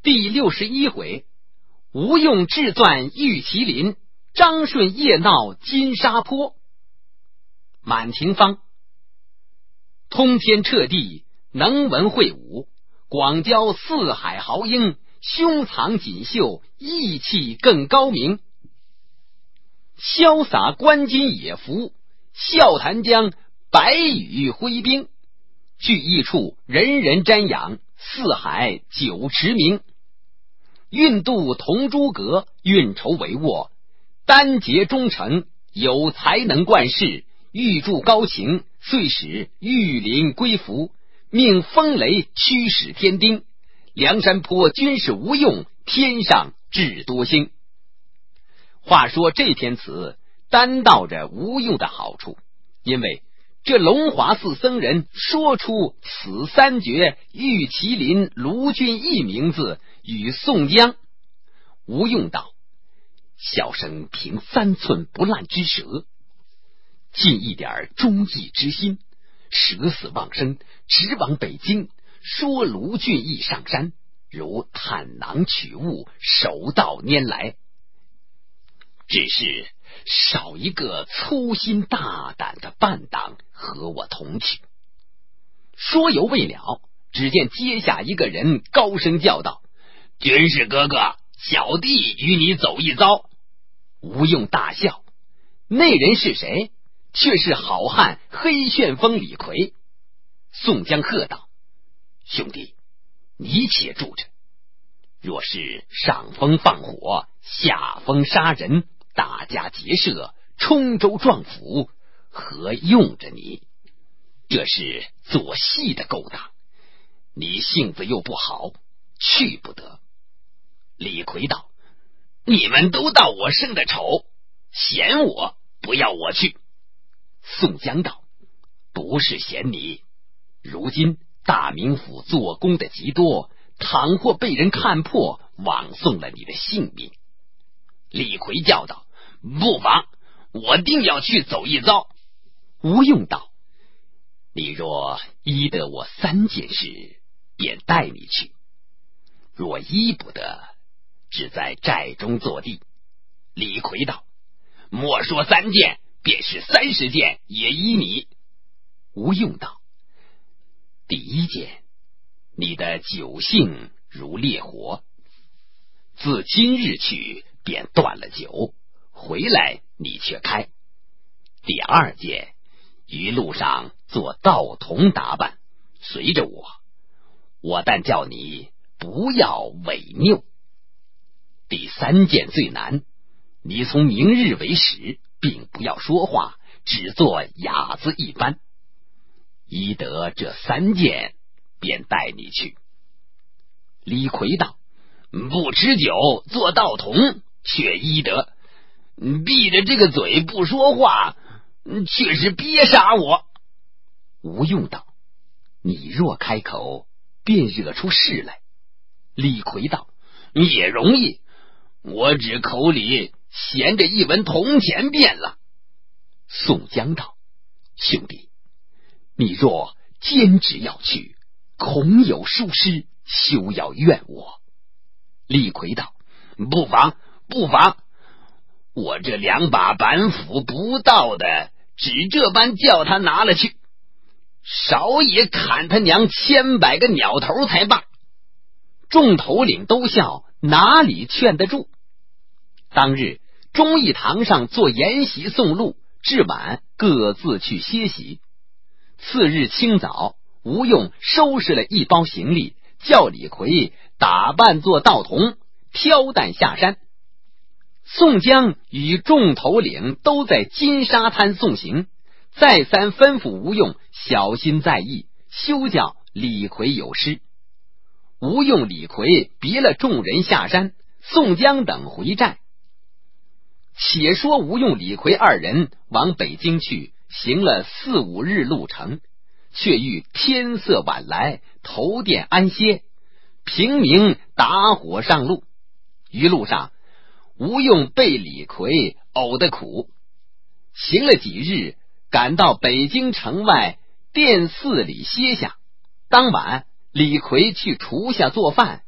第61回，吴用智钻玉麒麟，张顺夜闹金沙坡。满庭芳，通天彻地，能文会武，广交四海豪英，胸藏锦绣，义气更高明。潇洒观今野服，笑谈江白羽挥兵。聚义处，人人瞻仰，四海久驰名。运渡同诸葛，运筹帷幄，丹结忠诚，有才能冠世，玉铸高擎，遂使玉林归服，命风雷驱使天丁。梁山坡军事无用，天上智多星。话说这篇词单道着吴用的好处，因为这龙华寺僧人说出此三绝玉麒麟卢俊义名字与宋江。吴用道：小生凭3寸不烂之舌，尽一点忠义之心，舍死忘生，直往北京，说卢俊义上山，如探囊取物，手到拈来。只是少一个粗心大胆的伴党和我同去。说犹未了，只见阶下一个人高声叫道：军师哥哥，小弟与你走一遭。吴用大笑，那人是谁？却是好汉黑旋风李逵。宋江喝道：兄弟，你且住着，若是上风放火，下风杀人，打家劫舍，冲州撞府，何用着你？这是做戏的勾当，你性子又不好，去不得。李逵道：你们都道我生的丑，嫌我，不要我去。宋江道：不是嫌你，如今大名府做工的极多，倘或被人看破，枉送了你的性命。李逵叫道：不妨，我定要去走一遭。吴用道：你若依得我3件事，便带你去；若依不得，只在寨中坐地。李逵道：莫说3件，便是30件也依你。吴用道：第1件，你的酒性如烈火，自今日去便断了酒，回来你却开。第2件，于路上做道童打扮，随着我但叫你不要违拗。第3件最难，你从明日为始，并不要说话，只做哑子一般。依得这3件，便带你去。李逵道：不吃酒做道童，却依得；闭着这个嘴不说话，却是憋杀我。吴用道：你若开口，便惹出事来。李逵道：也容易，我只口里衔着1文铜钱便了。宋江道：兄弟，你若坚持要去，恐有疏失，休要怨我。李逵道：不妨，不妨，我这2把板斧不到的，只这般叫他拿了去，少也砍他娘千百个鸟头才罢。众头领都笑，哪里劝得住？当日忠义堂上做筵席送路，至晚各自去歇息。次日清早，吴用收拾了一包行李，叫李逵打扮做道童，挑担下山。宋江与众头领都在金沙滩送行，再三吩咐吴用小心在意，休叫李逵有失。吴用、李逵别了众人下山，宋江等回寨。且说吴用、李逵2人往北京去，行了4、5日路程，却遇天色晚来，投店安歇，平民打火上路。于路上，吴用被李逵呕得苦。行了几日，赶到北京城外殿寺里歇下。当晚，李逵去厨下做饭，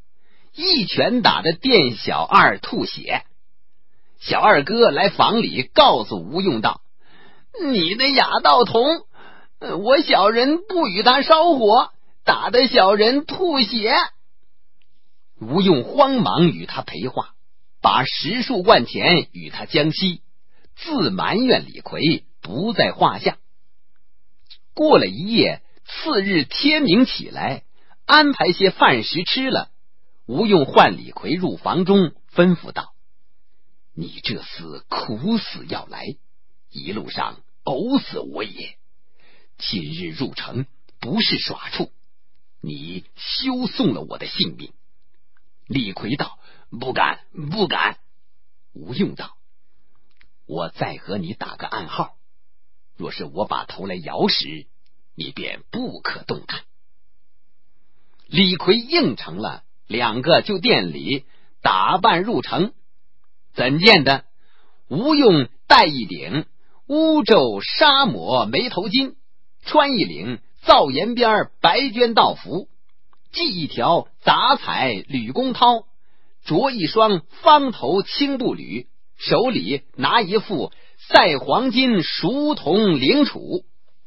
一拳打得店小二吐血。小二哥来房里告诉吴用道：你的哑道童，我小人不与他烧火，打得小人吐血。吴用慌忙与他赔话，把10数贯钱与他将息，自埋怨李逵不在话下。过了一夜，次日天明起来，安排些饭食吃了，吴用唤李逵入房中，吩咐道：你这厮苦死要来，一路上呕死我也。今日入城不是耍处，你休送了我的性命。李逵道：不敢不敢。吴用道：我再和你打个暗号，若是我把头来摇时，你便不可动弹。李逵应承了，2个就店里打扮入城。怎见的？吴用戴一顶乌皱纱抹眉头巾，穿一领皂沿边白绢道服，系一条杂彩吕公绦，着一双方头青布履，手里拿一副赛黄金熟铜铃杵。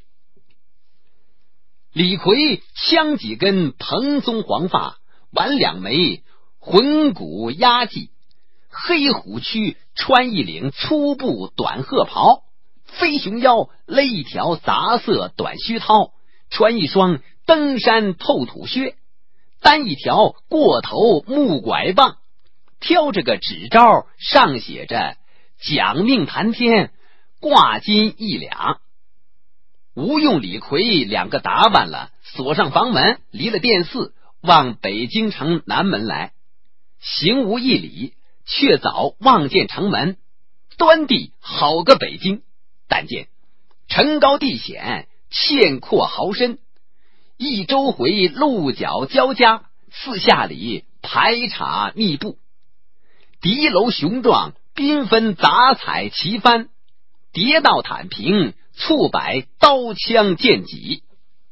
李逵枪几根蓬松黄发，挽2枚浑骨压髻，黑虎躯穿一领粗布短褐袍，飞熊腰勒一条杂色短须绦，穿一双登山透土靴，担一条过头木拐棒，挑着个纸招，上写着讲命谈天，挂金1两。吴用、李逵2个打扮了，锁上房门，离了殿寺，往北京城南门来。行无1里，却早望见城门，端地好个北京。但见城高地险，堑阔壕深，一周回鹿角交加，四下里排插密布，敌楼雄壮，缤纷杂彩齐翻，叠道坦平，簇摆刀枪剑戟。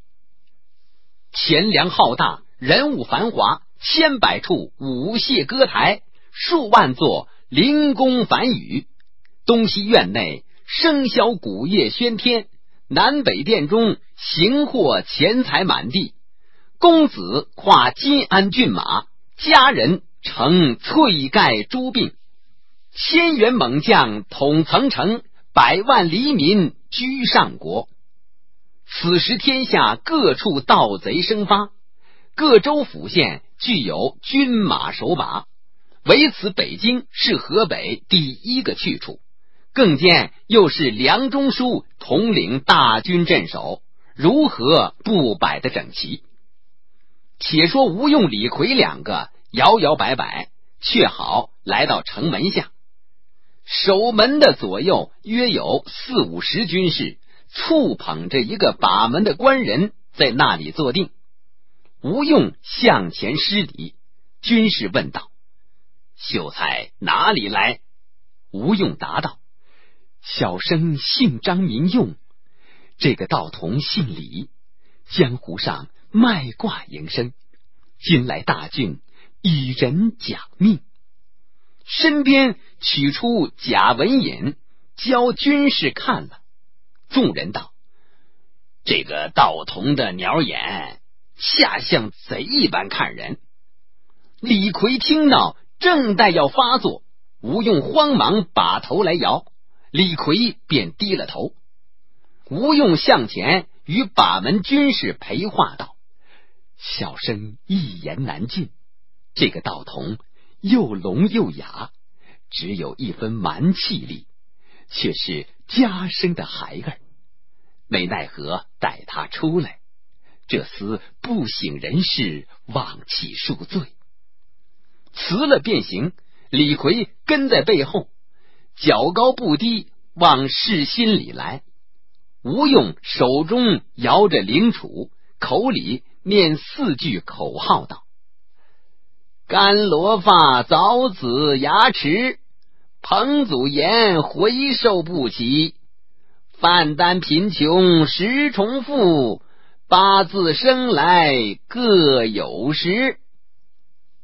钱粮浩大，人物繁华，千百处舞榭歌台，数万座灵宫梵宇。东西院内笙箫鼓乐喧天，南北殿中行货钱财满地。公子跨金鞍骏马，家人乘翠盖珠鬓，千员猛将统层城，百万黎民居上国。此时天下各处盗贼生发，各州府县具有军马守把，唯此北京是河北第1个去处，更见又是梁中书统领大军镇守，如何不摆得整齐。且说吴用、李逵2个摇摇摆摆，却好来到城门下。守门的左右约有40-50军士，簇捧着一个把门的官人，在那里坐定。吴用向前施礼，军士问道：秀才哪里来？吴用答道：小生姓张名用，这个道童姓李，江湖上卖卦营生，今来大郡以人讲命。身边取出假文引，教军士看了。众人道：这个道童的鸟眼，下像贼一般看人。李逵听到，正待要发作，吴用慌忙把头来摇，李逵便低了头。吴用向前与把门军士陪话道：小生一言难尽，这个道童又聋又哑，只有一分蛮气力，却是家生的孩儿，没奈何带他出来，这厮不省人事，枉起恕罪。辞了便行，李逵跟在背后，脚高不低，往市心里来。吴用手中摇着铃杵，口里念4句口号道：甘罗发早子牙齿，彭祖言回寿不起，范丹贫穷十重富，八字生来各有时。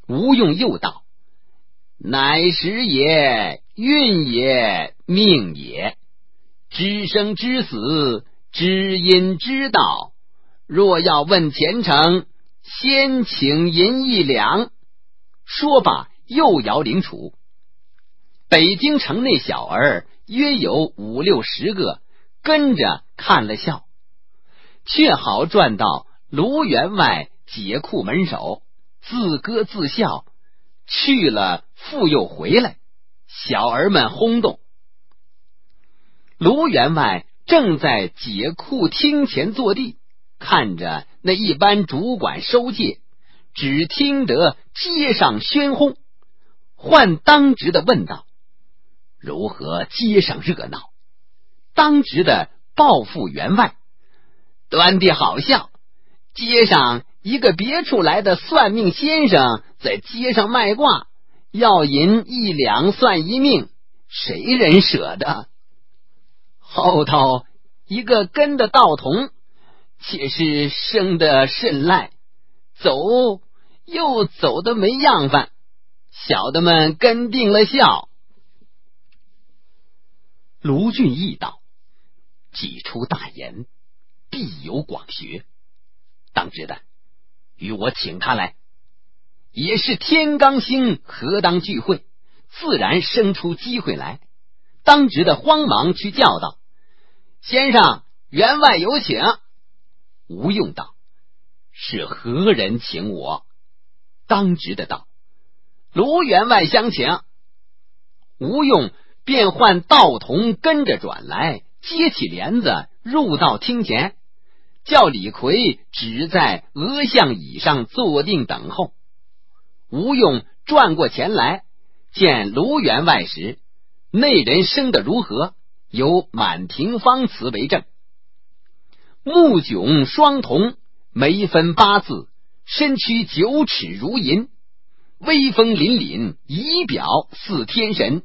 吴用又道：乃时也，运也，命也，知生知死，知因知道。若要问前程，先请银1两。说罢，又摇铃杵。北京城内小儿约有5、60个，跟着看了笑，却好转到卢员外解库门首，自歌自笑，去了复又回来，小儿们轰动。卢员外正在解库厅前坐地，看着那一班主管收戒，只听得街上喧轰，唤当值的问道：如何街上热闹？当值的报复员外：端地好笑，街上一个别处来的算命先生在街上卖卦，要银1两算一命，谁人舍得？后头一个跟的道童，且是生得甚赖，走又走得没样范，小的们跟定了笑。卢俊义道：既出大言，必有广学，当值的，与我请他来。也是天罡星何当聚会，自然生出机会来。当值的慌忙去叫道：先生，员外有请。吴用道：是何人请我？当值的道：卢员外相请。吴用便唤道童跟着转来，接起帘子入到厅前，叫李逵只在额相椅上坐定等候。吴用转过前来，见卢员外时，内人生得如何？有满庭芳词为证：目炯双瞳，眉分8字，身躯9尺如银，威风凛凛，仪表似天神。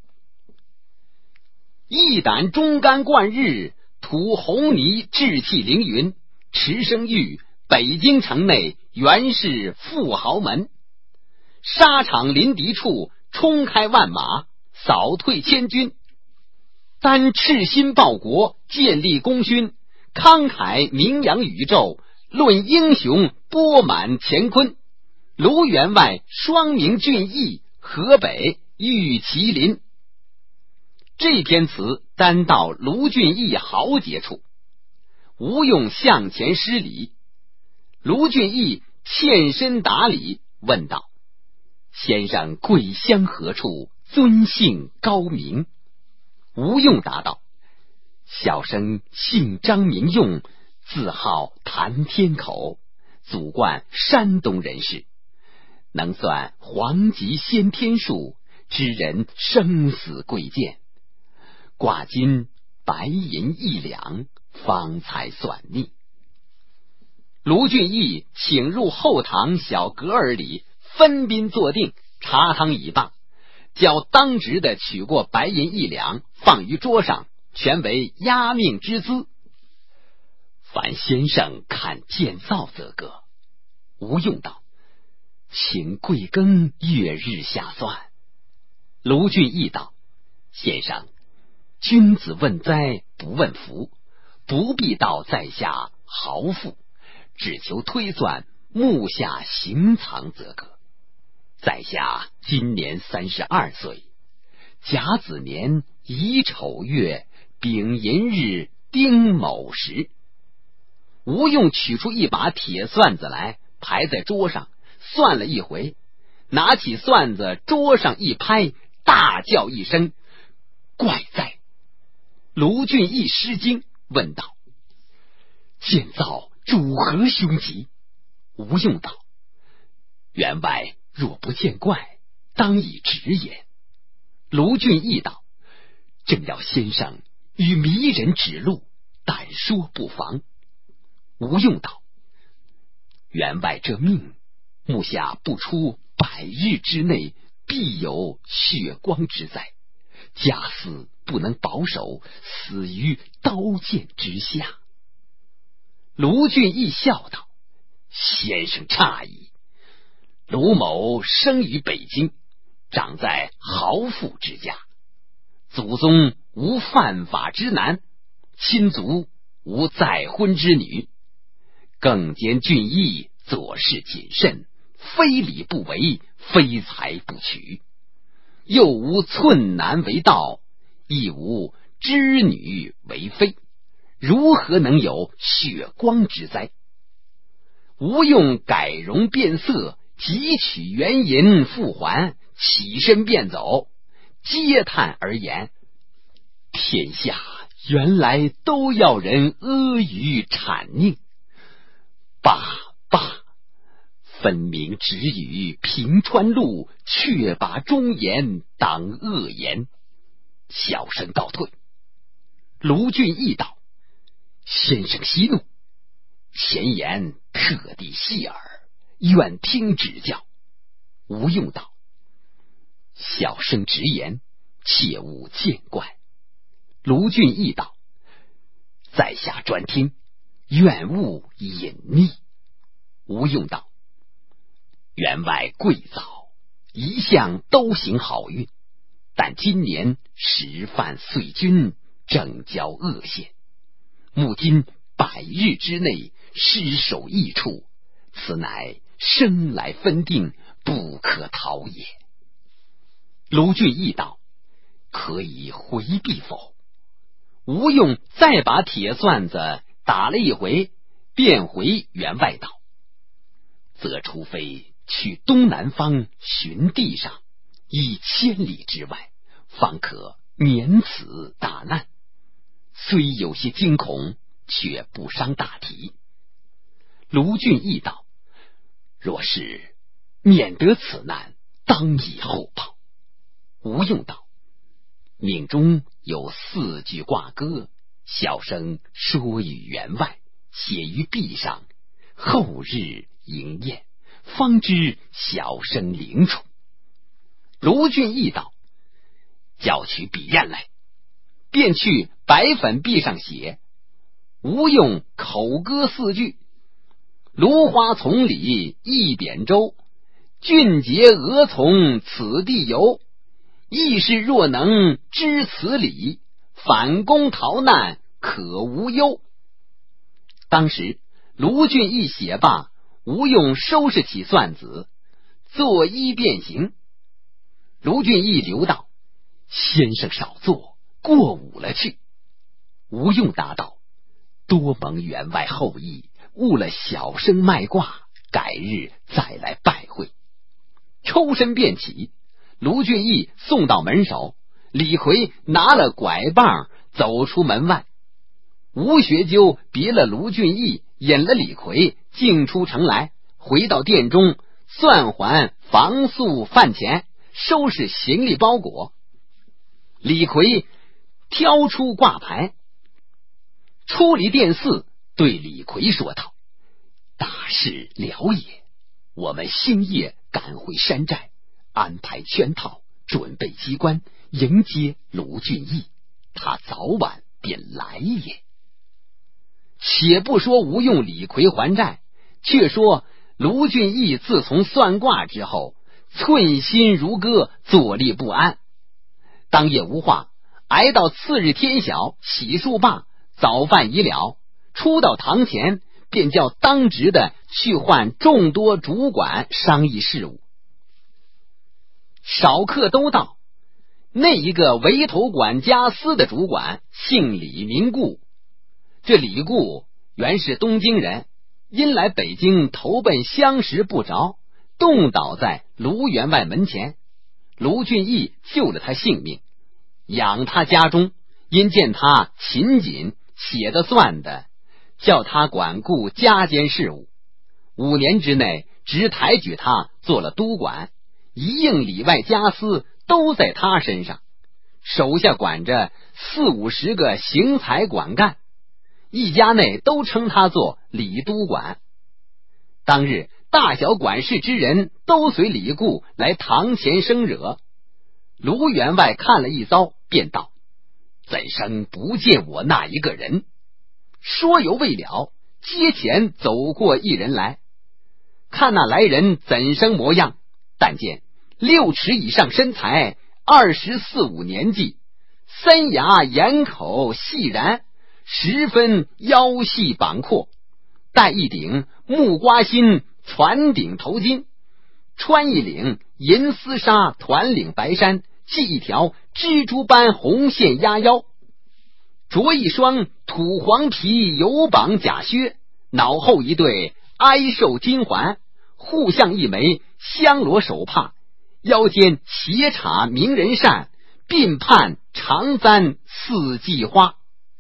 一胆忠肝贯日，吐红泥志气凌云，持声誉北京城内原是富豪门。沙场临敌处，冲开万马，扫退千军，单赤心报国，建立功勋，慷慨名扬宇宙，论英雄波满乾坤。卢员外双名俊逸，河北玉麒麟。这篇词单到卢俊义豪杰处，吴用向前施礼。卢俊义欠身打礼，问道：先生贵乡何处？尊姓高名？吴用答道：小生姓张名用，字号谭天口，祖贯山东人士，能算黄极先天数，知人生死贵贱。挂金白银1两，方才算逆。卢俊义请入后堂小阁儿里，分宾坐定，茶汤已罢，叫当值的取过白银1两，放于桌上，全为押命之资。凡先生看建造则个。吴用道：请贵庚月日下算。卢俊义道：先生，君子问灾不问福，不必到在下豪富，只求推算目下行藏则个。在下今年32岁，甲子年乙丑月丙寅日丁卯时。吴用取出一把铁算子来，排在桌上，算了一回，拿起算子桌上一拍，大叫一声：怪哉！卢俊义失惊，问道：建造主何凶吉？吴用道：员外若不见怪，当以直言。卢俊义道：正要先生与迷人指路，但说不妨。吴用道：员外这命，目下不出100日之内，必有血光之灾，假死不能保守，死于刀剑之下。卢俊义笑道：先生诧异。 卢某生于北京，长在豪富之家，祖宗无犯法之男，亲族无再婚之女，更兼俊逸，做事谨慎，非礼不为，非财不取，又无寸男为盗，亦无织女为妃，如何能有血光之灾？吴用改容变色，汲取原银复还，起身便走，嗟叹而言：天下原来都要人阿谀谄佞，罢罢，分明只与平川路，却把忠言当恶言，小声告退。卢俊义道：先生息怒，前言特地细耳，愿听指教。吴用道：小生直言，切勿见怪。卢俊义道：在下专听，愿勿隐匿。吴用道：员外贵早，一向都行好运，但今年时犯岁君，正交恶现，目今100日之内失守异处，此乃生来分定，不可逃也。卢俊义道：可以回避否？吴用再把铁蒜子打了一回，便回员外道：则除非去东南方寻地上，以1000里之外，方可免此大难。虽有些惊恐，却不伤大体。卢俊义道：若是免得此难，当以后报。吴用道：命中有4句挂歌，小生说与员外，写于壁上，后日迎验，方知小生灵处。卢俊义道：叫取笔砚来。便去白粉壁上写。吴用口歌4句：芦花丛里一扁舟，俊杰蛾从此地游，义士若能知此理，反攻逃难可无忧。当时卢俊义写罢，吴用收拾起算子，作揖便行。卢俊义留道：先生少坐，过午了去。吴用答道：多蒙员外厚意，误了小生卖卦，改日再来拜会。抽身便起，卢俊义送到门首，李逵拿了拐棒走出门外。吴学究别了卢俊义，引了李逵，径出城来，回到店中，算还房宿饭钱，收拾行李包裹。李逵挑出挂牌，出离殿寺，对李逵说道：大事了也，我们星夜赶回山寨，安排圈套，准备机关，迎接卢俊义，他早晚便来也。且不说吴用、李逵还债，却说卢俊义自从算卦之后，寸心如割，坐立不安。当夜无话，挨到次日天晓，洗漱罢，早饭已了，出到堂前，便叫当值的去唤众多主管商议事务。少客都到，那一个围头管家司的主管姓李名固，这李固原是东京人，因来北京投奔相识不着，冻倒在卢员外门前。卢俊义救了他性命，养他家中，因见他勤谨，写的算的，叫他管顾家间事务。5年之内，直抬举他做了督管，一应里外家司都在他身上，手下管着40-50个行财管干，一家内都称他做李督管。当日大小管事之人都随李固来堂前生惹。卢员外看了一遭，便道：怎生不见我那一个人？说犹未了，阶前走过一人来， 看那来人怎生模样，但见6尺以上身材，24、25年纪，森牙眼口细然，十分腰细膀阔，戴一顶木瓜心船顶头巾，穿一领银丝纱团领白衫，系一条蜘蛛般红线压腰，着一双土黄皮油绑假靴，脑后一对哀寿金环，互向一枚香罗手帕，腰间斜插名人扇，鬓畔长簪四季花。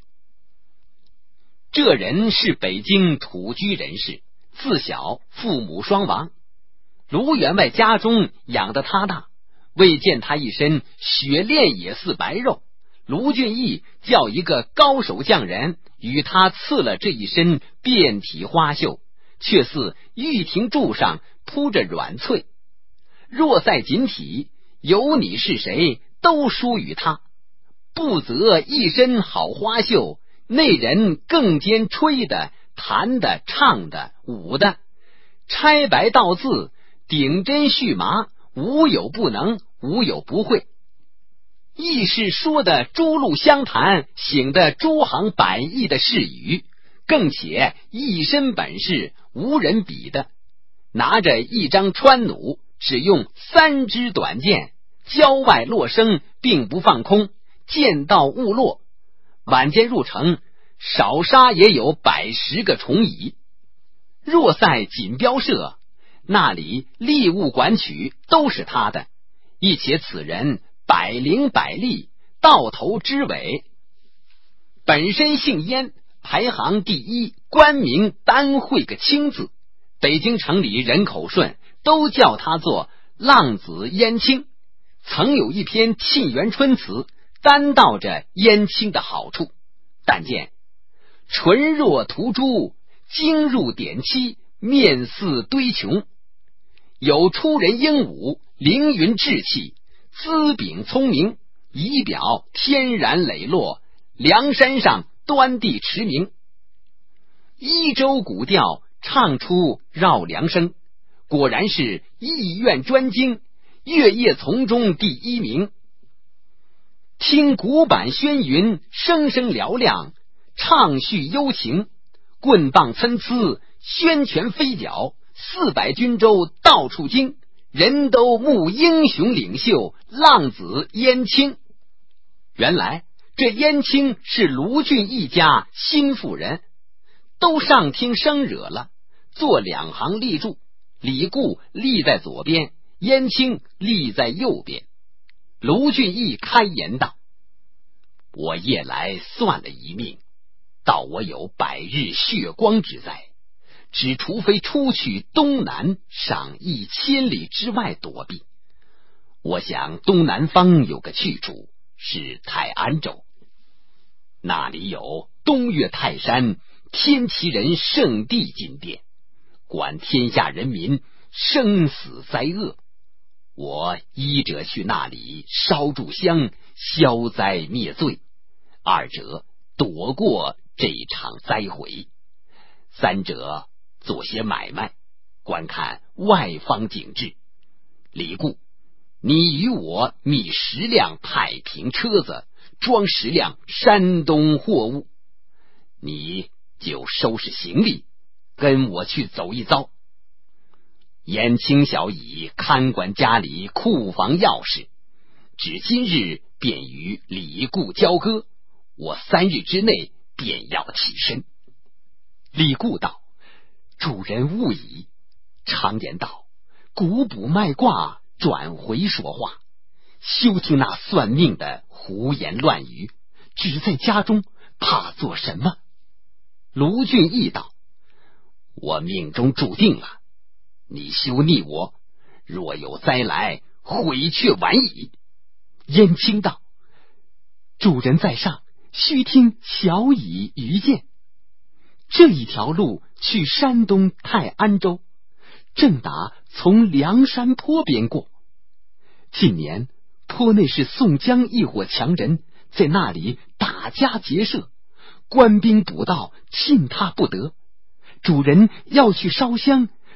这人是北京土居人士，自小父母双亡，卢员外家中养得他大，为见他一身雪练也似白肉，卢俊义叫一个高手匠人与他刺了这一身遍体花绣，却似玉亭柱上铺着软翠。若赛锦体，有你是谁都输与他，不则一身好花绣，内人更兼吹的、弹的、唱的、舞的，拆白道字，顶针续麻，无有不能，无有不会。亦是说的诸路相谈，醒的诸行百艺的事语，更且一身本事无人比的。拿着一张川弩，只用3支短箭，郊外落生，并不放空，箭到误落。晚间入城，少杀也有110个虫蚁。若在锦标社，那里吏务管曲都是他的，亦且此人百灵百力，到头之尾。本身姓燕，排行第1，官名单会个清字。北京城里人口顺，都叫他做浪子燕青。曾有一篇沁园春词，单道着燕青的好处。但见唇若涂朱，睛入点漆，面似堆琼，有出人英武，凌云志气，姿秉聪明，仪表天然磊落，梁山上端地驰名。一州古调唱出绕梁声，果然是艺苑专精，乐业从中第1名。听古板喧云，声声嘹亮，唱叙幽情，棍棒参差，宣拳飞脚，400军州到处惊，人都慕英雄领袖浪子燕青。原来这燕青是卢俊义家心腹人，都上厅生惹了，做2行立柱，李固立在左边，燕青立在右边。卢俊义开言道：我夜来算了一命，道我有100日血光之灾，只除非出去东南上1000里之外躲避。我想东南方有个去处，是泰安州，那里有东岳泰山，天齐人圣地金殿，管天下人民生死灾厄。我一者去那里烧炷香，消灾灭罪；二者躲过这场灾毁；三者做些买卖，观看外方景致。李固，你与我觅10辆太平车子，装10辆山东货物，你就收拾行李，跟我去走一遭。燕青小乙看管家里库房钥匙，只今日便与李固交割，我3日之内便要起身。李固道：主人勿疑。常言道，古卜卖卦，转回说话，休听那算命的胡言乱语，只在家中怕做什么？卢俊义道：我命中注定了，你休逆我，若有灾来，悔却晚矣。燕青道：主人在上，须听小乙愚见。这一条路去山东泰安州，正打从梁山坡边过。近年坡内是宋江一伙强人，在那里打家劫舍，官兵捕到，进他不得。主人要去烧香，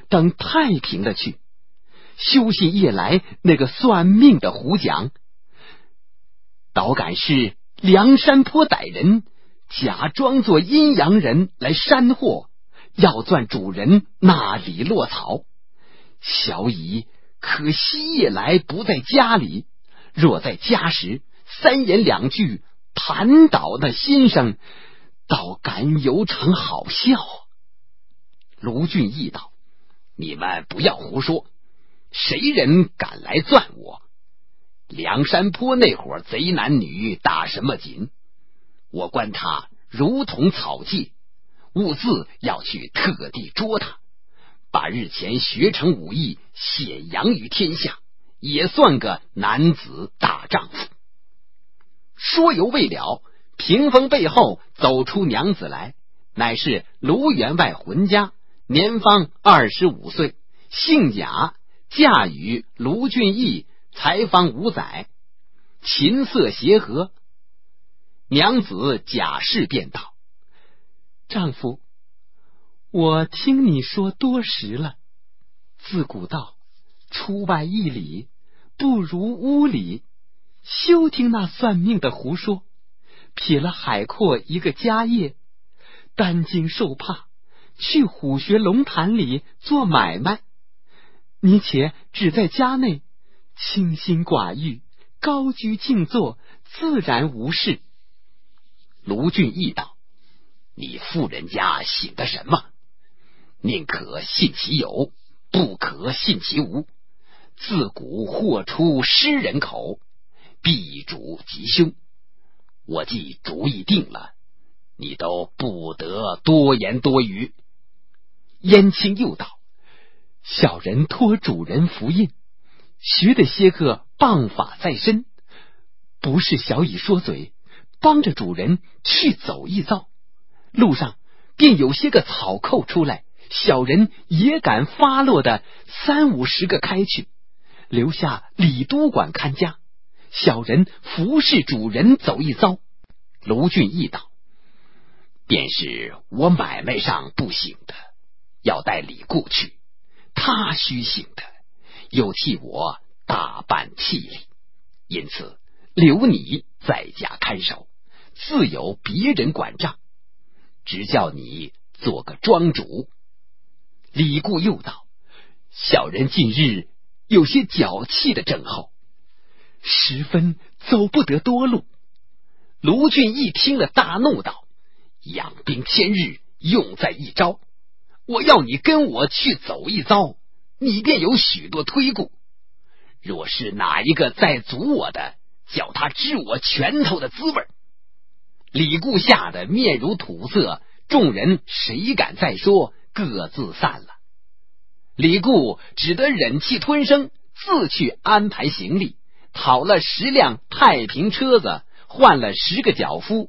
等太平了去。休信夜来那个算命的胡讲，倒敢是梁山坡歹人假装作阴阳人来山货，要赚主人那里落草。小乙可惜夜来不在家里，若在家时，三言两句盘倒那先生，倒敢有场好笑。卢俊义道：你们不要胡说，谁人敢来钻我？梁山坡那伙贼男女打什么紧？我观他如同草芥，兀自要去特地捉他，把日前学成武艺显扬于天下，也算个男子大丈夫。说犹未了，屏风背后走出娘子来，乃是卢员外浑家，年方25岁，姓贾，嫁与卢俊义，才方5载，琴瑟协和。娘子贾氏便道：丈夫，我听你说多时了。自古道，出外1里，不如屋里。休听那算命的胡说，撇了海阔一个家业，担惊受怕，去虎穴龙潭里做买卖。你且只在家内，清心寡欲，高居静坐，自然无事。卢俊义道：你妇人家醒的什么？宁可信其有，不可信其无。自古祸出诗人口，必主吉凶。我既主意定了，你都不得多言多语。燕青又道：小人托主人福印，学的些个棒法在身，不是小乙说嘴，帮着主人去走一遭。路上便有些个草寇出来，小人也敢发落的30-50个开去，留下李都管看家。小人服侍主人走一遭。卢俊义道：便是我买卖上不行的，要带李固去，他须行的，又替我大办器礼，因此留你在家看守，自有别人管账，只叫你做个庄主。李固又道：小人近日有些脚气的症候，十分走不得多路。卢俊义听了大怒道：养兵千日，用在一朝。我要你跟我去走一遭，你便有许多推顾。若是哪一个再阻我的，叫他知我拳头的滋味。李固吓得面如土色，众人谁敢再说，各自散了。李固只得忍气吞声，自去安排行李，讨了10辆太平车子，换了10个脚夫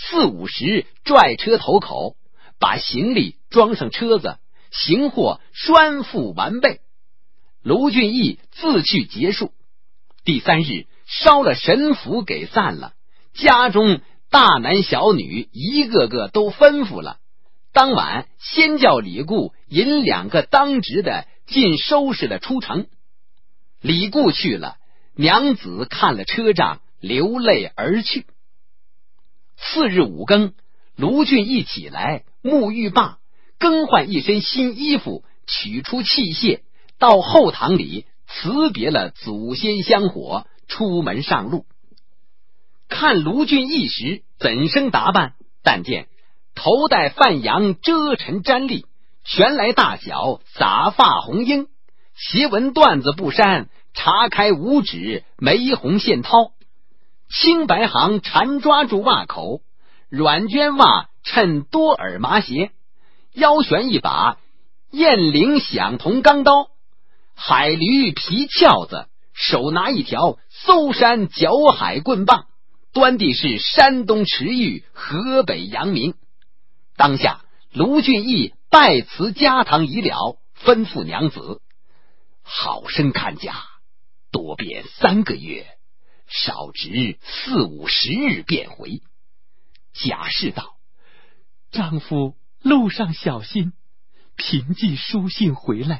，40-50拽车头口，把行李装上车子，行货拴缚完备。卢俊义自去结束。第3日烧了神符给散了，家中大男小女一个个都吩咐了。当晚先叫李固引2个当值的尽收拾了出城。李固去了，娘子看了车仗，流泪而去。次日5更，卢俊义起来，沐浴罢，更换一身新衣服，取出器械，到后堂里辞别了祖先香火，出门上路。看卢俊义时怎生打扮？但见头戴范阳遮尘毡笠，全来大小杂发红缨，斜纹缎子布衫，查开5指玫红线绦，青白行缠抓住袜口，软绢袜衬多耳麻鞋，腰悬一把雁翎响铜钢刀，海驴皮鞘子，手拿一条搜山搅海棍棒，端地是山东池玉，河北阳明。当下卢俊义拜辞家堂已了，吩咐娘子好生看家，多变3个月，少值40-50日便回。贾氏道：丈夫路上小心，凭寄书信回来。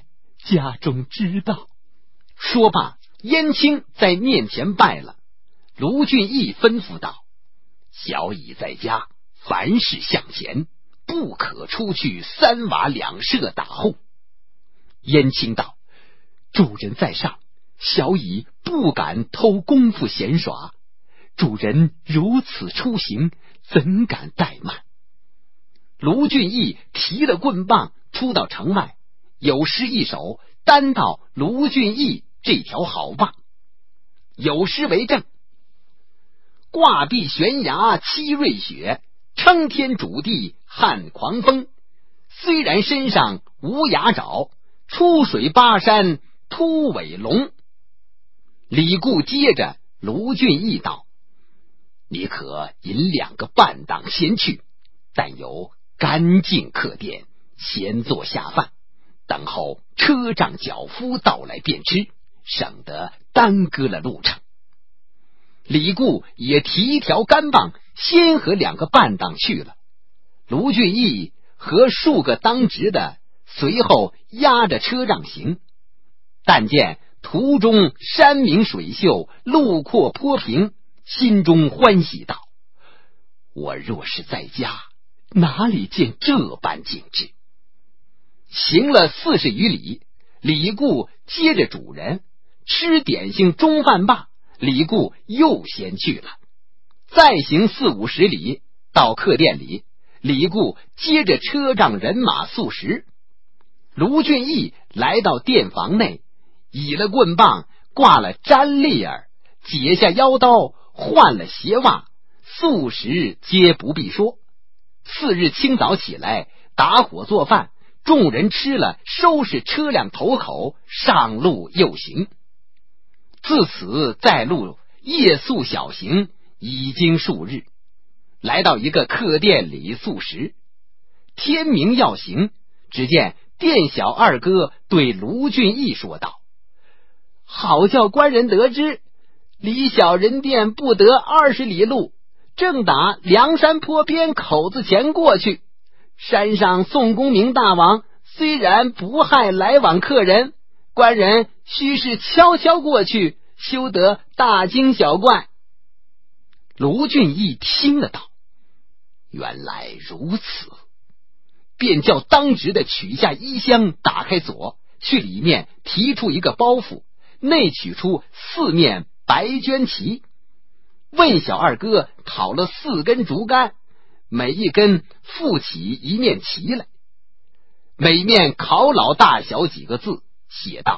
家中知道。 说罢，燕青在面前拜了。卢俊义吩咐道：小乙在家，凡事向前，不可出去3瓦2舍打户。燕青道：主人在上，小乙不敢偷功夫闲耍，主人如此出行，怎敢怠慢。卢俊义提了棍棒出到城外，有诗一首单到卢俊义这条好棒。有诗为证：挂壁悬崖凄瑞雪，撑天主地撼狂风。虽然身上无牙爪，出水巴山突尾龙。李固接着卢俊义道：你可引2个伴当先去，但有干净客店，先坐下饭，等候车仗脚夫到来便吃，省得耽搁了路程。李固也提条干棒，先和2个伴当去了。卢俊义和数个当值的随后押着车仗行。但见途中山明水秀，路阔坡平，心中欢喜道：我若是在家，哪里见这般景致。行了40余里，李固接着主人吃点心中饭罢，李固又先去了。再行40-50里，到客店里，李固接着车仗人马素食。卢俊义来到店房内，倚了棍棒，挂了毡笠儿，解下腰刀，换了鞋袜，素食皆不必说。次日清早起来，打火做饭，众人吃了，收拾车辆头口，上路又行。自此在路夜宿小行，已经数日。来到一个客店里宿食，天明要行，只见店小二哥对卢俊义说道：好叫官人得知，离小人店不得20里路，正打梁山坡边口子前过去。山上宋公明大王虽然不害来往客人，官人须是悄悄过去，休得大惊小怪。卢俊义听了道：原来如此，便叫当值的取下衣箱，打开锁，去里面提出一个包袱，内取出4面白绢旗，问小二哥讨了4根竹竿，每一根附起一面旗来，每面考老大小几个字，写道：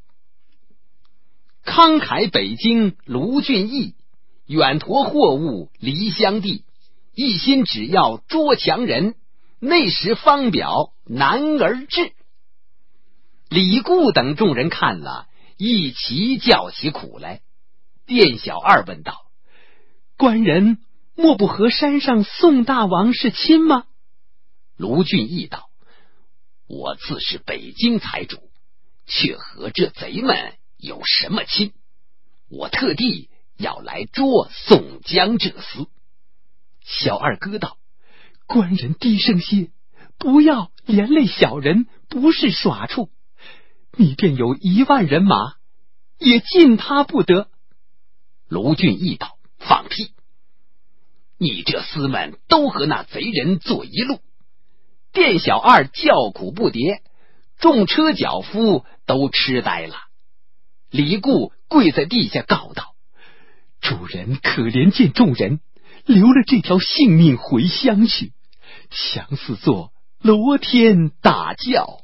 慷慨北京卢俊义，远驮货物离乡地，一心只要捉强人，内实方表难而治。李固等众人看了，一齐叫起苦来。店小二问道：官人莫不和山上宋大王是亲吗？卢俊义道：我自是北京财主，却和这贼们有什么亲？我特地要来捉宋江这厮。小二哥道：官人低声些，不要连累小人，不是耍处。你便有1万人马，也禁他不得。卢俊义道：放屁！你这厮们都和那贼人坐一路。店小二叫苦不迭，众车脚夫都痴呆了。李固跪在地下告道：主人可怜见众人，留了这条性命回乡去，强似做罗天大轿。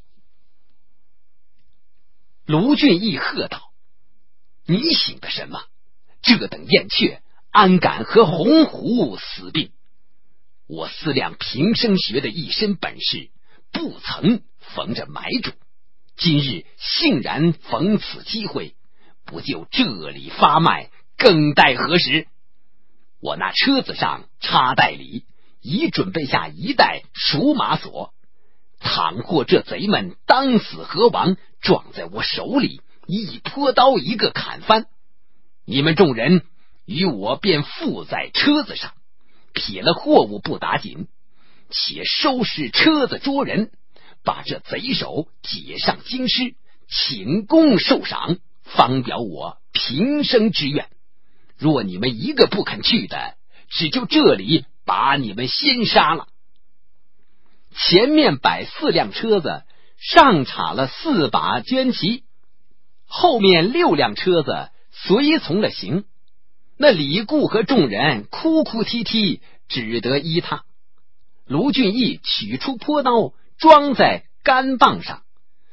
卢俊义喝道：你醒的什么？这等燕雀安敢和鸿鹄死并？我思量平生学的一身本事，不曾逢着买主，今日欣然逢此机会，不就这里发卖，更待何时？我那车子上插袋里已准备下1袋熟马索，倘或这贼们当死何亡，撞在我手里，一泼刀一个砍翻，你们众人与我便附在车子上，撇了货物不打紧，且收拾车子捉人，把这贼首解上京师， 请功受赏，方表我平生之愿。若你们一个不肯去的，只就这里把你们先杀了。”前面摆4辆车子，上插了4把绢旗，后面6辆车子随从了行。那李固和众人哭哭啼啼，只得依他。卢俊义取出坡刀，装在杆棒上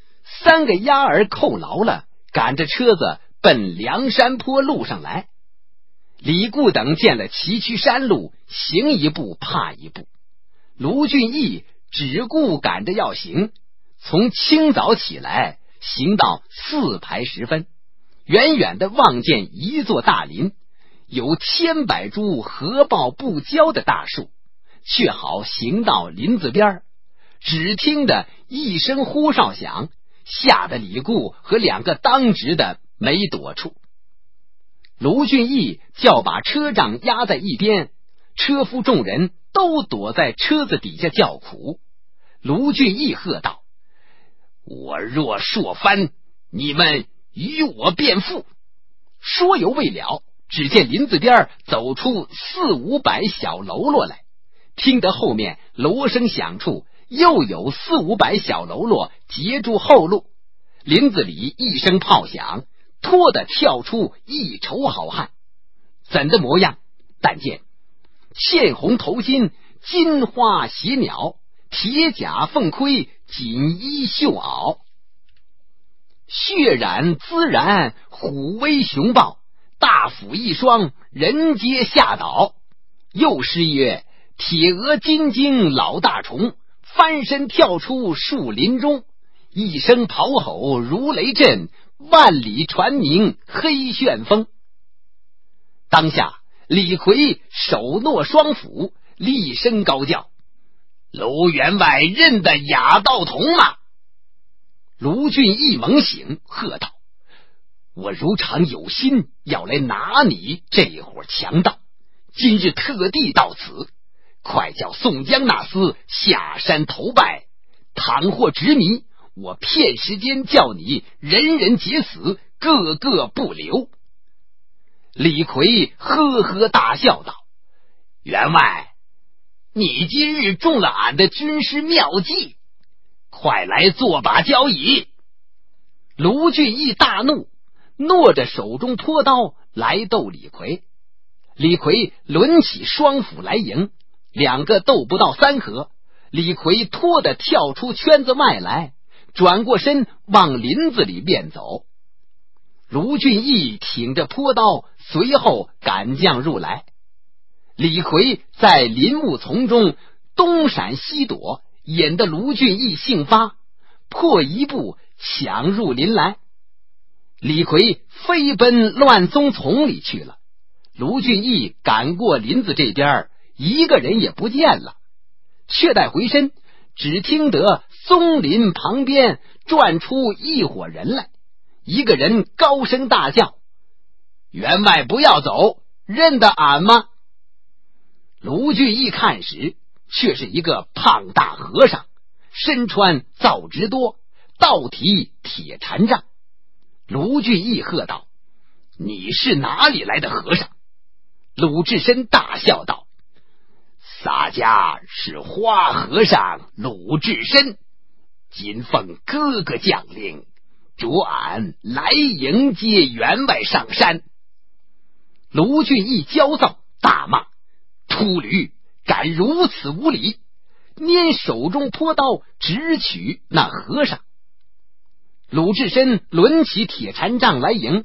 ，3个押儿扣牢了，赶着车子奔梁山坡路上来。李固等见了崎岖山路，行一步怕一步。卢俊义只顾赶着要行，从清早起来，行到4排时分，远远的望见一座大林，有千百株合抱不交的大树，却好行到林子边，只听得一声呼哨响，吓得李固和2个当值的没躲处。卢俊义叫把车仗压在一边，车夫众人都躲在车子底下叫苦。卢俊义喝道：“我若说翻，你们与我便负。”说犹未了，只见林子边走出4、5百小喽啰来，听得后面锣声响处，又有4、5百小喽啰截住后路。林子里一声炮响，拖得跳出一筹好汉。怎的模样？但见茜红头巾，金花鞋鸟，铁甲凤盔，锦衣绣袄，血染孜然，虎威雄豹，大斧一双，人皆吓倒。又诗曰：“铁额金睛老大虫，翻身跳出树林中，一声咆吼如雷震，万里传鸣黑旋风。”当下李逵手握双斧，厉声高叫：“卢员外认得哑道童吗？”卢俊义猛醒，喝道：“我如常有心要来拿你这伙强盗，今日特地到此，快叫宋江那厮下山投拜，倘或执迷，我片时间叫你人人皆死，个个不留。”李逵呵呵大笑道：“员外，你今日中了俺的军师妙计，快来做把交椅。”卢俊义大怒，诺着手中拖刀来斗李逵。李逵抡起双斧来迎，2个斗不到3合，李逵拖得跳出圈子外来，转过身往林子里便走。卢俊义挺着坡刀随后赶将入来。李逵在林木丛中东闪西躲，引得卢俊义兴发，破一步抢入林来。李逵飞奔乱松丛里去了。卢俊义赶过林子这边，一个人也不见了。却待回身，只听得松林旁边转出一伙人来，一个人高声大叫：“员外不要走，认得俺吗？”卢俊义看时，却是一个胖大和尚，身穿皂直多，倒提铁禅杖。卢俊义喝道：“你是哪里来的和尚？”鲁智深大笑道：“洒家是花和尚鲁智深，今奉哥哥将令，着俺来迎接员外上山。”卢俊义焦躁，大骂：“秃驴，敢如此无礼！”拈手中坡刀直取那和尚。鲁智深抡起铁禅杖来迎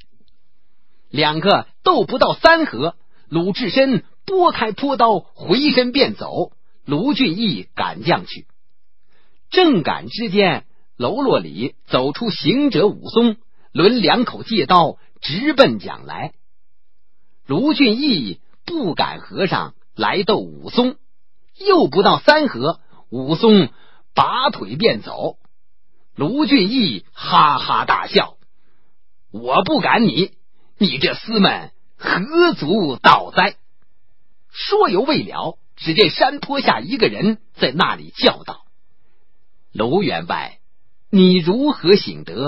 ，2个斗不到3合，鲁智深拨开坡刀，回身便走。卢俊义赶将去，正赶之间，喽啰里走出行者武松，抡2口戒刀，直奔蒋来。卢俊义不赶和尚来斗武松，又不到3合，武松拔腿便走。卢俊义哈哈大笑：“我不赶你，你这厮们何足道哉！”说犹未了，只见山坡下一个人在那里叫道：“卢员外，你如何醒得？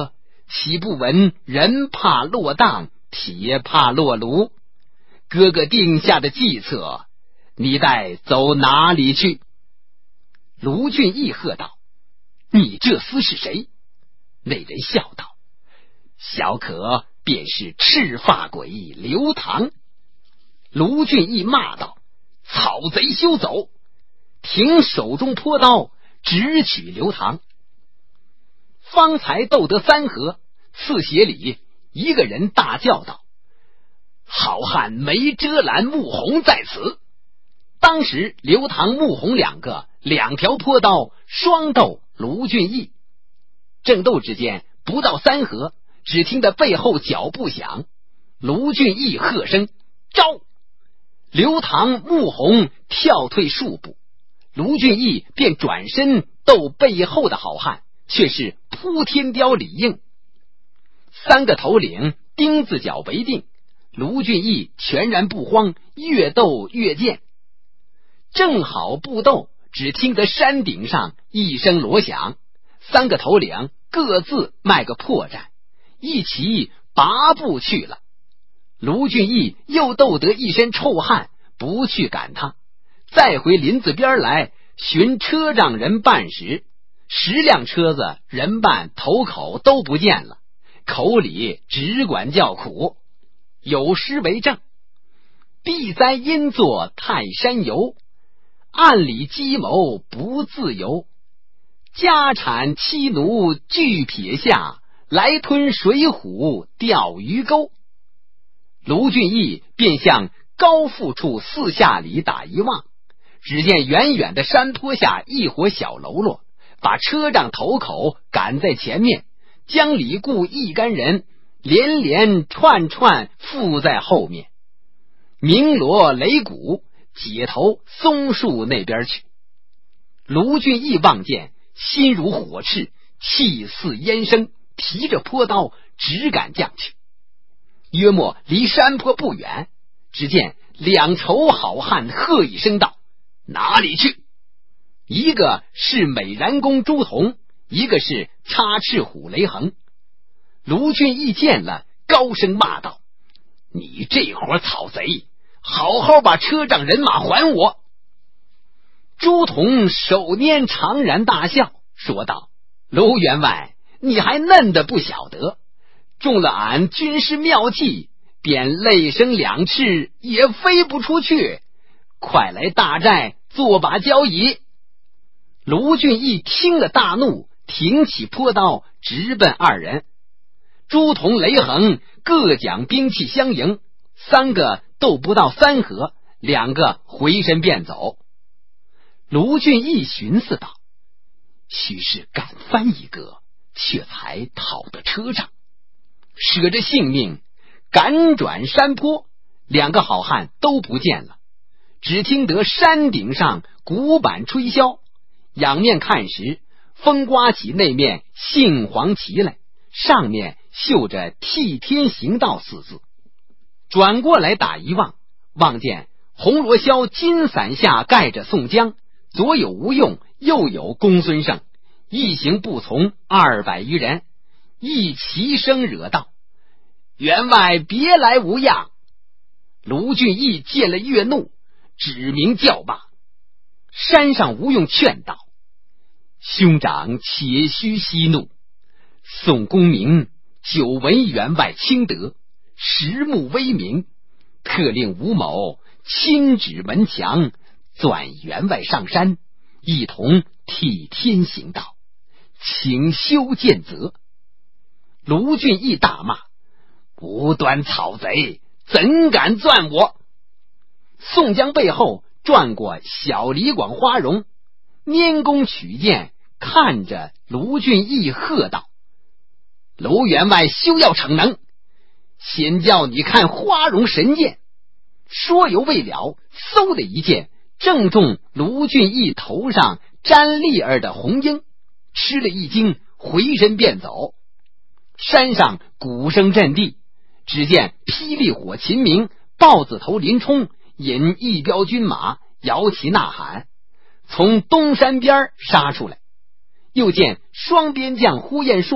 岂不闻人怕落荡，铁怕落炉？哥哥定下的计策，你待走哪里去？”卢俊义喝道：“你这厮是谁？”那人笑道：“小可便是赤发鬼刘唐。”卢俊义骂道：“草贼休走！”停手中泼刀，直取刘唐。方才斗得3合，刺血里一个人大叫道：“好汉没遮拦，穆弘在此！”当时刘唐、穆弘两条泼刀双斗卢俊义。正斗之间，不到3合，只听得背后脚步响，卢俊义喝声：“招！”刘唐、穆弘跳退数步，卢俊义便转身斗背后的好汉，却是扑天雕李应。3个头领钉子脚为定，卢俊义全然不慌，越斗越健。正好步斗，只听得山顶上一声锣响，3个头领各自卖个破绽，一齐拔步去了。卢俊义又斗得一身臭汗，不去赶他，再回林子边来寻车仗人办时，10辆车子人办头口都不见了，口里只管叫苦。有诗为证：“必哉因作泰山游，暗里计谋不自由。家产妻奴俱撇下，来吞水虎钓鱼钩。”卢俊义便向高阜处4下里打一望，只见远远的山坡下一伙小喽啰，把车仗头口赶在前面，将李固一干人连连串串附在后面，鸣锣擂鼓，解头松树那边去。卢俊义望见，心如火炽，气似烟生，提着坡刀只赶将去。约莫离山坡不远，只见2筹好汉喝一声道：“哪里去？”一个是美髯公朱仝，一个是插翅虎雷横。卢俊义见了，高声骂道：“你这伙草贼，好好把车仗人马还我！”朱仝手拈长髯大笑，说道：“卢员外，你还嫩的不晓得，中了俺军师妙计，便肋生2翅也飞不出去，快来大寨做把交椅！”卢俊义听了大怒，挺起坡刀直奔2人。朱仝、雷横各将兵器相迎，3个斗不到3合，2个回身便走。卢俊义寻思道：“须是赶翻一个，却才讨得车仗，舍着性命赶转山坡，2个好汉都不见了。只听得山顶上鼓板吹箫，仰面看时，风刮起那面杏黄旗来，上面绣着替天行道4字。转过来打一望，望见红罗霄金伞下盖着宋江，左有吴用，右有公孙胜，一行步从200余人，一齐声惹道：“员外别来无恙！”卢俊义见了越怒，指名叫罢。山上吴用劝道：“兄长且须息怒，宋公明久闻员外清德，实目威名，特令吴某亲指门墙，转员外上山，一同替天行道，请休见责。”卢俊义大骂：“无端草贼，怎敢钻我！”宋江背后转过小李广花荣，拈弓取箭，看着卢俊义喝道：“卢员外休要逞能，先叫你看花荣神箭！”说犹未了，嗖的一箭正中卢俊义头上沾粒儿的红缨，吃了一惊，回身便走。山上鼓声震地，只见霹雳火秦明、豹子头林冲引一彪军马摇旗呐喊，从东山边杀出来。又见双边将呼延灼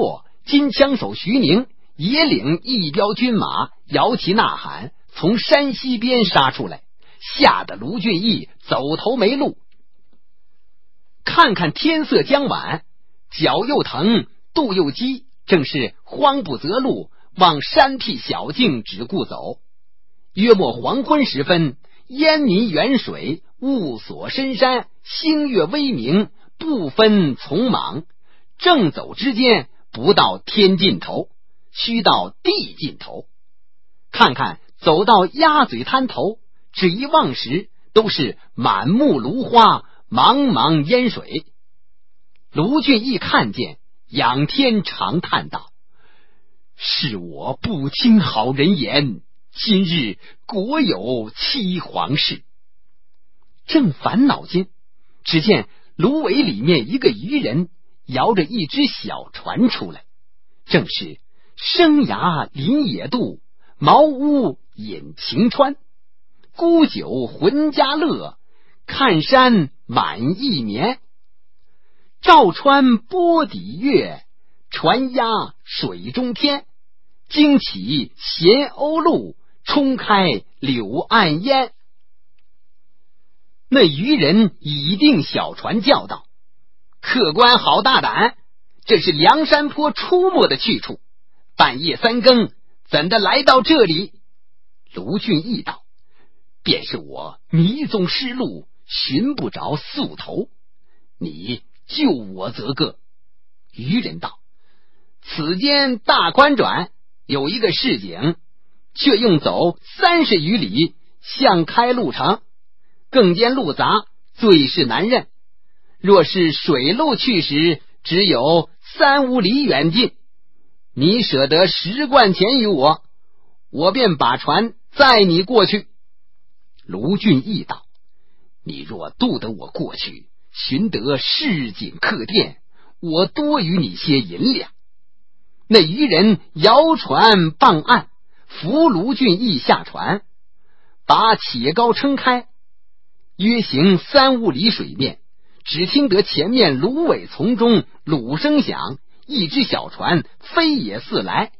金枪手徐宁也领一彪军马，摇旗呐喊，从山西边杀出来，吓得卢俊义走投没路。看看天色将晚，脚又疼，肚又饥，正是慌不择路，往山僻小径只顾走。约莫黄昏时分，烟迷远水，雾锁深山，星月微明，不分丛莽。正走之间，不到天尽头，须到地尽头。看看走到鸭嘴滩头，只一望时，都是满目芦花，茫茫烟水。卢俊义看见，仰天长叹道：是我不听好人言，今日国有欺皇室。正烦恼间，只见芦苇里面一个渔人摇着一只小船出来，正是生涯临野渡，茅屋饮晴川，沽酒浑家乐，看山满意眠。照穿波底月，船压水中天，惊起咸鸥鹭，冲开柳岸烟。那渔人已定小船，叫道：客官好大胆，这是梁山坡出没的去处，半夜3更怎的来到这里？卢俊义道：便是我迷踪失路，寻不着宿头，你救我则个。渔人道：此间大宽转，有一个市井，却用走30余里，向开路程，更兼路杂，最是难认。若是水路去时，只有3、5里远近。你舍得10贯钱与我，我便把船载你过去。卢俊义道：你若渡得我过去，寻得市井客店，我多与你些银两。那渔人摇船傍岸，扶卢俊义下船，把铁篙撑开，约行3、5里水面，只听得前面芦苇丛中橹声响，一只小船飞也似来。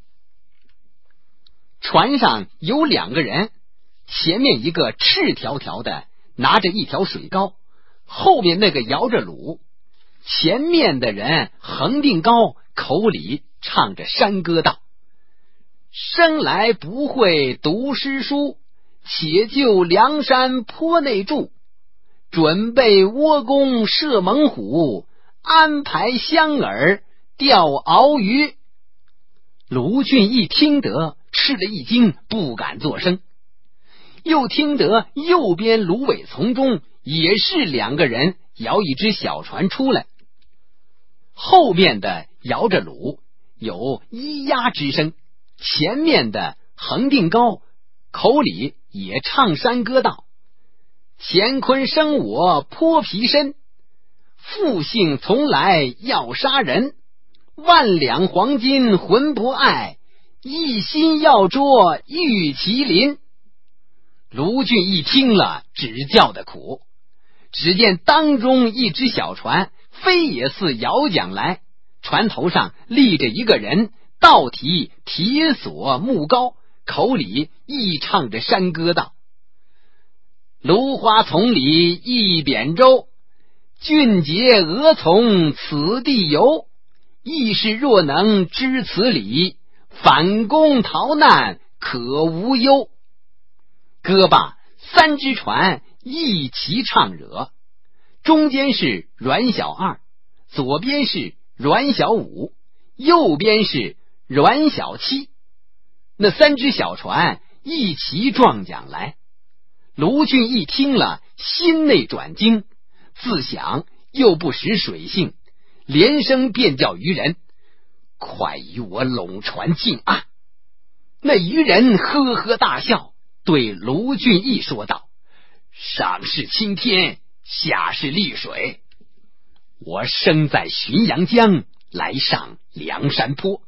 船上有2个人，前面一个赤条条的拿着一条水篙，后面那个摇着橹，前面的人横定高，口里唱着山歌道：生来不会读诗书，且就梁山坡内住，准备窝弓射猛虎，安排香饵钓鳌鱼。卢俊义听得吃了一惊，不敢作声。又听得右边芦苇丛中也是2个人摇一只小船出来，后面的摇着橹，有咿呀之声，前面的横定高，口里也唱山歌道：乾坤生我泼皮身，复姓从来要杀人，万两黄金浑不爱，一心要捉玉麒麟。卢俊义听了，只叫的苦。只见当中一只小船飞也似摇桨来，船头上立着一个人，倒提铁索木篙，口里亦唱着山歌道：芦花丛里一扁舟，俊杰鹅从此地游，义士若能知此理，反攻逃难可无忧。歌罢，3只船一齐唱惹，中间是阮小二，左边是阮小五，右边是阮小七。那3只小船一齐撞桨来。卢俊义听了，心内转惊，自想又不识水性，连声便叫渔人：快与我拢船进岸。那渔人呵呵大笑，对卢俊义说道：上是青天，下是绿水，我生在浔阳江，来上梁山坡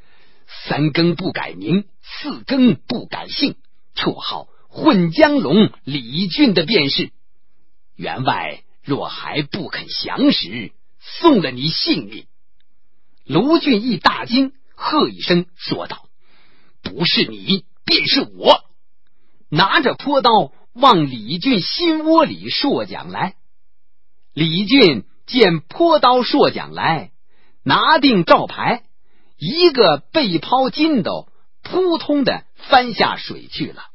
，3更不改名，4更不改姓，绰号混江龙李俊的便是。员外若还不肯降时，送了你性命。卢俊义大惊， 喝一声说道：不是你便是我！拿着坡刀往李俊心窝里搠将来。李俊见坡刀搠将来，拿定照牌，一个背抛筋斗扑通的翻下水去了。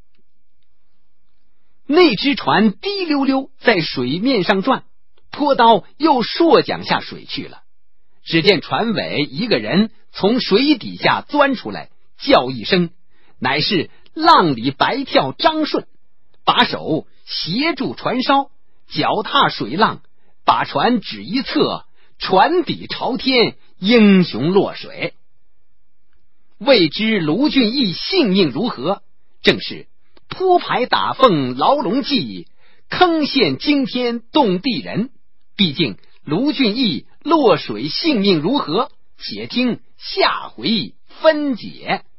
那只船滴溜溜在水面上转，坡刀又搠将下水去了。只见船尾一个人从水底下钻出来，叫一声，乃是浪里白跳张顺，把手协助船梢，脚踏水浪，把船只一侧，船底朝天，英雄落水。未知卢俊义性命如何，正是铺排打凤牢笼计，坑陷惊天动地人。毕竟卢俊义落水性命如何，且听下回分解。